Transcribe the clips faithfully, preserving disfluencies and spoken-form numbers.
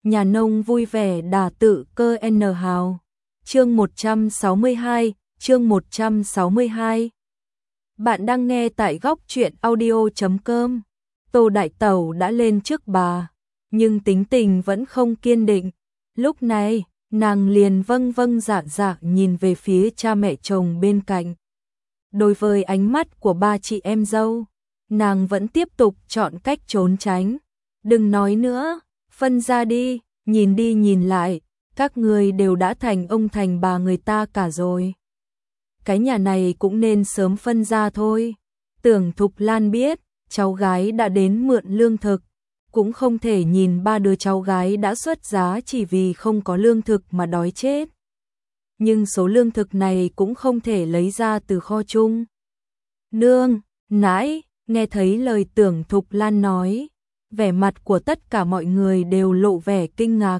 nhà nông vui vẻ đà tự cơ N hào. Chương một trăm sáu mươi hai, chương một trăm sáu mươi hai. Bạn đang nghe tại góc truyện audio chấm com. Tô Đại Tẩu đã lên trước bà, nhưng tính tình vẫn không kiên định. Lúc này, nàng liền vâng vâng dạ dạ nhìn về phía cha mẹ chồng bên cạnh. Đối với ánh mắt của ba chị em dâu, nàng vẫn tiếp tục chọn cách trốn tránh. Đừng nói nữa, phân ra đi, nhìn đi nhìn lại, các người đều đã thành ông thành bà người ta cả rồi. Cái nhà này cũng nên sớm phân ra thôi. Tưởng Thục Lan biết, cháu gái đã đến mượn lương thực, cũng không thể nhìn ba đứa cháu gái đã xuất giá chỉ vì không có lương thực mà đói chết. Nhưng số lương thực này cũng không thể lấy ra từ kho chung. Nương, nãi, nghe thấy lời Tưởng Thục Lan nói, vẻ mặt của tất cả mọi người đều lộ vẻ kinh ngạc.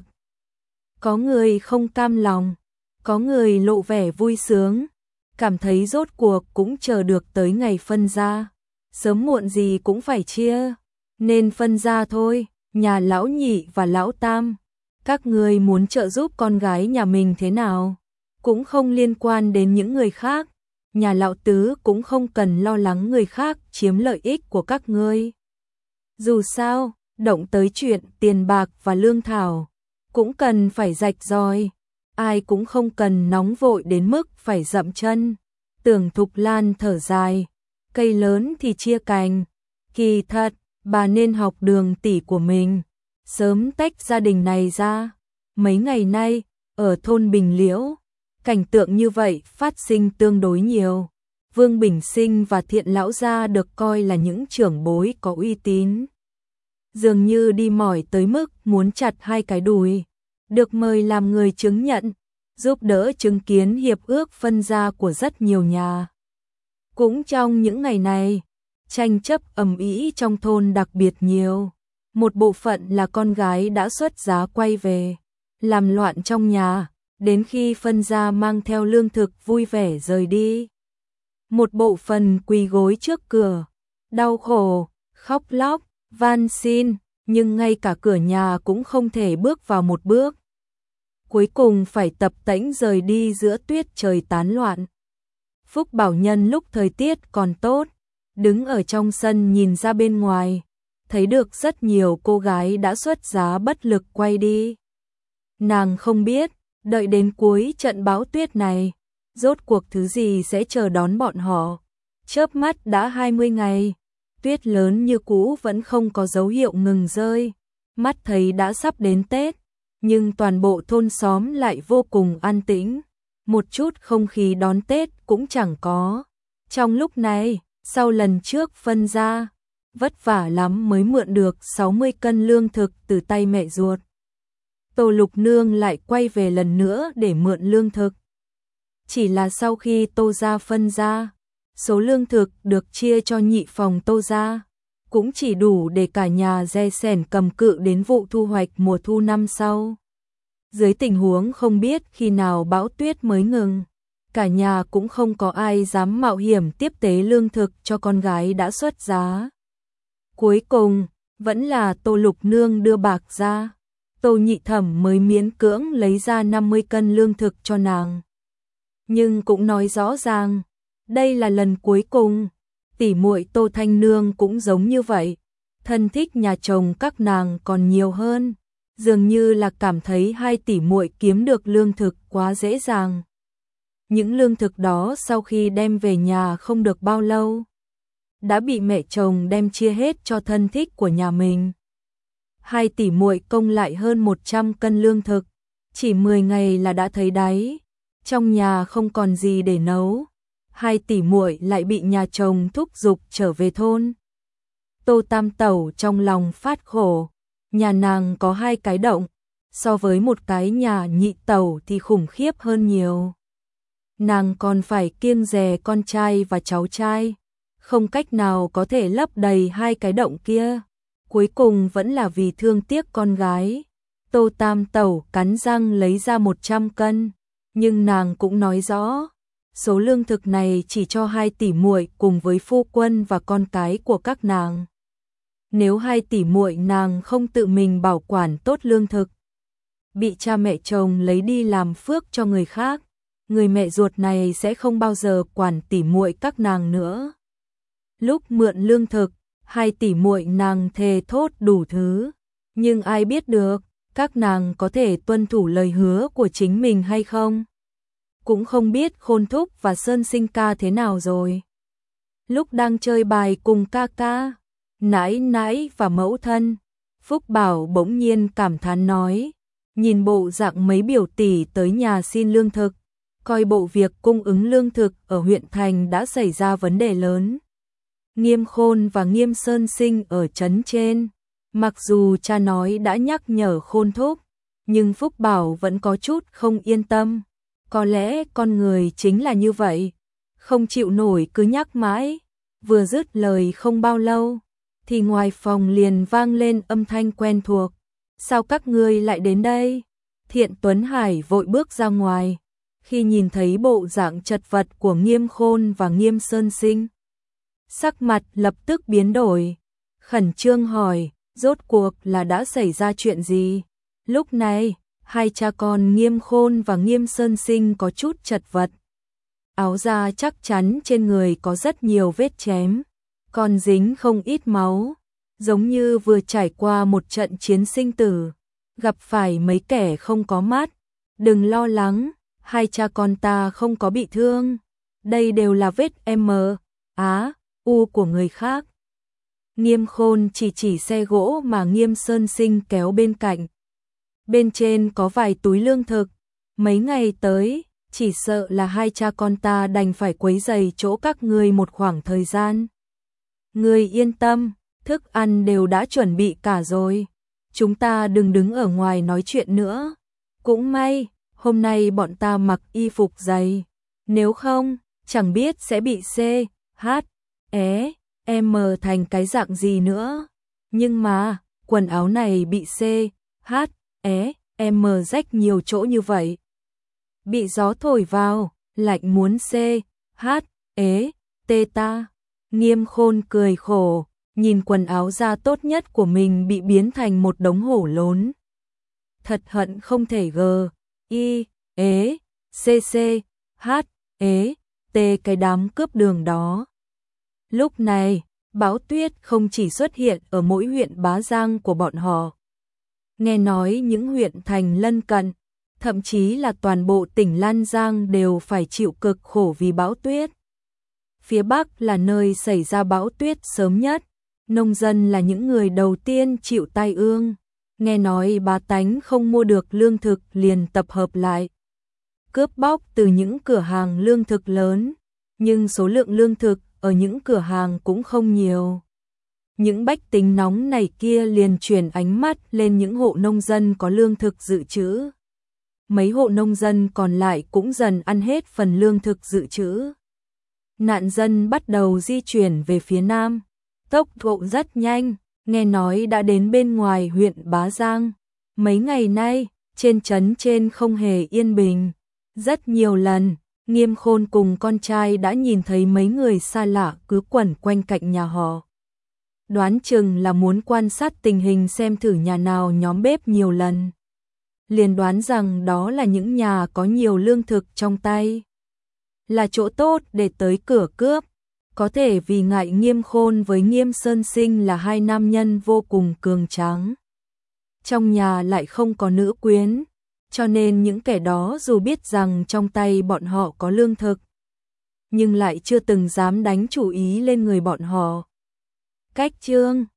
Có người không cam lòng, có người lộ vẻ vui sướng, cảm thấy rốt cuộc cũng chờ được tới ngày phân ra. Sớm muộn gì cũng phải chia, nên phân ra thôi. Nhà lão nhị và lão tam, các người muốn trợ giúp con gái nhà mình thế nào, cũng không liên quan đến những người khác. Nhà lão tứ cũng không cần lo lắng người khác chiếm lợi ích của các ngươi. Dù sao, động tới chuyện tiền bạc và lương thảo, cũng cần phải rạch ròi, ai cũng không cần nóng vội đến mức phải dậm chân. Tưởng Thục Lan thở dài, cây lớn thì chia cành, kỳ thật, bà nên học đường tỷ của mình, sớm tách gia đình này ra. Mấy ngày nay, ở thôn Bình Liễu, cảnh tượng như vậy phát sinh tương đối nhiều. Vương Bình Sinh và Thiện lão gia được coi là những trưởng bối có uy tín, dường như đi mỏi tới mức muốn chặt hai cái đùi, được mời làm người chứng nhận, giúp đỡ chứng kiến hiệp ước phân gia của rất nhiều nhà. Cũng trong những ngày này, tranh chấp ầm ĩ trong thôn đặc biệt nhiều. Một bộ phận là con gái đã xuất giá quay về, làm loạn trong nhà, đến khi phân gia mang theo lương thực vui vẻ rời đi. Một bộ phận quỳ gối trước cửa, đau khổ, khóc lóc, van xin, nhưng ngay cả cửa nhà cũng không thể bước vào một bước. Cuối cùng phải tập tễnh rời đi giữa tuyết trời tán loạn. Phúc Bảo Nhân lúc thời tiết còn tốt, đứng ở trong sân nhìn ra bên ngoài, thấy được rất nhiều cô gái đã xuất giá bất lực quay đi. Nàng không biết, đợi đến cuối trận bão tuyết này, rốt cuộc thứ gì sẽ chờ đón bọn họ. Chớp mắt đã hai mươi ngày, tuyết lớn như cũ vẫn không có dấu hiệu ngừng rơi. Mắt thấy đã sắp đến Tết, nhưng toàn bộ thôn xóm lại vô cùng an tĩnh, một chút không khí đón Tết cũng chẳng có. Trong lúc này, sau lần trước phân ra, vất vả lắm mới mượn được sáu mươi cân lương thực từ tay mẹ ruột, Tô Lục Nương lại quay về lần nữa để mượn lương thực. Chỉ là sau khi Tô gia phân ra, số lương thực được chia cho nhị phòng Tô gia cũng chỉ đủ để cả nhà re sẻn cầm cự đến vụ thu hoạch mùa thu năm sau. Dưới tình huống không biết khi nào bão tuyết mới ngừng, cả nhà cũng không có ai dám mạo hiểm tiếp tế lương thực cho con gái đã xuất giá. Cuối cùng, vẫn là Tô Lục Nương đưa bạc ra, Tô Nhị Thẩm mới miễn cưỡng lấy ra năm mươi cân lương thực cho nàng. Nhưng cũng nói rõ ràng, đây là lần cuối cùng. Tỷ muội Tô Thanh Nương cũng giống như vậy, thân thích nhà chồng các nàng còn nhiều hơn, dường như là cảm thấy hai tỷ muội kiếm được lương thực quá dễ dàng. Những lương thực đó sau khi đem về nhà không được bao lâu, đã bị mẹ chồng đem chia hết cho thân thích của nhà mình. Hai tỷ muội công lại hơn một trăm cân lương thực, chỉ mười ngày là đã thấy đáy, trong nhà không còn gì để nấu. Hai tỷ muội lại bị nhà chồng thúc giục trở về thôn. Tô Tam Tẩu trong lòng phát khổ, nhà nàng có hai cái động, so với một cái nhà nhị tẩu thì khủng khiếp hơn nhiều. Nàng còn phải kiêng dè con trai và cháu trai, không cách nào có thể lấp đầy hai cái động kia. Cuối cùng vẫn là vì thương tiếc con gái, Tô Tam Tẩu cắn răng lấy ra một trăm cân, nhưng nàng cũng nói rõ, số lương thực này chỉ cho hai tỷ muội cùng với phu quân và con cái của các nàng. Nếu hai tỷ muội nàng không tự mình bảo quản tốt lương thực, bị cha mẹ chồng lấy đi làm phước cho người khác, người mẹ ruột này sẽ không bao giờ quản tỉ muội các nàng nữa. Lúc mượn lương thực, hai tỉ muội nàng thề thốt đủ thứ, nhưng ai biết được các nàng có thể tuân thủ lời hứa của chính mình hay không? Cũng không biết Khôn Thúc và Sơn Sinh ca thế nào rồi. Lúc đang chơi bài cùng ca ca, nãi nãi và mẫu thân, Phúc Bảo bỗng nhiên cảm thán nói, nhìn bộ dạng mấy biểu tỷ tới nhà xin lương thực, coi bộ việc cung ứng lương thực ở huyện thành đã xảy ra vấn đề lớn. Nghiêm Khôn và Nghiêm Sơn Sinh ở trấn trên, mặc dù cha nói đã nhắc nhở Khôn Thúc, nhưng Phúc Bảo vẫn có chút không yên tâm. Có lẽ con người chính là như vậy, không chịu nổi cứ nhắc mãi. Vừa dứt lời không bao lâu, thì ngoài phòng liền vang lên âm thanh quen thuộc. Sao các ngươi lại đến đây? Thiện Tuấn Hải vội bước ra ngoài, khi nhìn thấy bộ dạng chật vật của Nghiêm Khôn và Nghiêm Sơn Sinh. Sắc mặt lập tức biến đổi, khẩn trương hỏi, rốt cuộc là đã xảy ra chuyện gì? Lúc này, hai cha con Nghiêm Khôn và Nghiêm Sơn Sinh có chút chật vật. Áo da chắc chắn trên người có rất nhiều vết chém, còn dính không ít máu, giống như vừa trải qua một trận chiến sinh tử, gặp phải mấy kẻ không có mắt. Đừng lo lắng, hai cha con ta không có bị thương, đây đều là vết M, Á, U của người khác. Nghiêm Khôn chỉ chỉ xe gỗ mà Nghiêm Sơn Sinh kéo bên cạnh. Bên trên có vài túi lương thực, mấy ngày tới, chỉ sợ là hai cha con ta đành phải quấy rầy chỗ các ngươi một khoảng thời gian. Ngươi yên tâm, thức ăn đều đã chuẩn bị cả rồi, chúng ta đừng đứng ở ngoài nói chuyện nữa. Cũng may, hôm nay bọn ta mặc y phục dày, nếu không, chẳng biết sẽ bị C, H, E, M thành cái dạng gì nữa. Nhưng mà, quần áo này bị C, H, E, M rách nhiều chỗ như vậy. Bị gió thổi vào, lạnh muốn C, H, E, T ta. Nghiêm Khôn cười khổ, nhìn quần áo da tốt nhất của mình bị biến thành một đống hổ lốn. Thật hận không thể G, I, E, C, C, H, E, T cái đám cướp đường đó. Lúc này, bão tuyết không chỉ xuất hiện ở mỗi huyện Bá Giang của bọn họ. Nghe nói những huyện thành lân cận, thậm chí là toàn bộ tỉnh Lan Giang đều phải chịu cực khổ vì bão tuyết. Phía Bắc là nơi xảy ra bão tuyết sớm nhất, nông dân là những người đầu tiên chịu tai ương. Nghe nói bá tánh không mua được lương thực liền tập hợp lại, cướp bóc từ những cửa hàng lương thực lớn, nhưng số lượng lương thực ở những cửa hàng cũng không nhiều. Những bách tính nóng này kia liền chuyển ánh mắt lên những hộ nông dân có lương thực dự trữ. Mấy hộ nông dân còn lại cũng dần ăn hết phần lương thực dự trữ. Nạn dân bắt đầu di chuyển về phía nam, tốc độ rất nhanh, nghe nói đã đến bên ngoài huyện Bá Giang. Mấy ngày nay, trên trấn trên không hề yên bình. Rất nhiều lần, Nghiêm Khôn cùng con trai đã nhìn thấy mấy người xa lạ cứ quẩn quanh cạnh nhà họ. Đoán chừng là muốn quan sát tình hình xem thử nhà nào nhóm bếp nhiều lần. Liền đoán rằng đó là những nhà có nhiều lương thực trong tay, là chỗ tốt để tới cửa cướp. Có thể vì ngại Nghiêm Khôn với Nghiêm Sơn Sinh là hai nam nhân vô cùng cường tráng, trong nhà lại không có nữ quyến, cho nên những kẻ đó dù biết rằng trong tay bọn họ có lương thực, nhưng lại chưa từng dám đánh chủ ý lên người bọn họ. Cách chương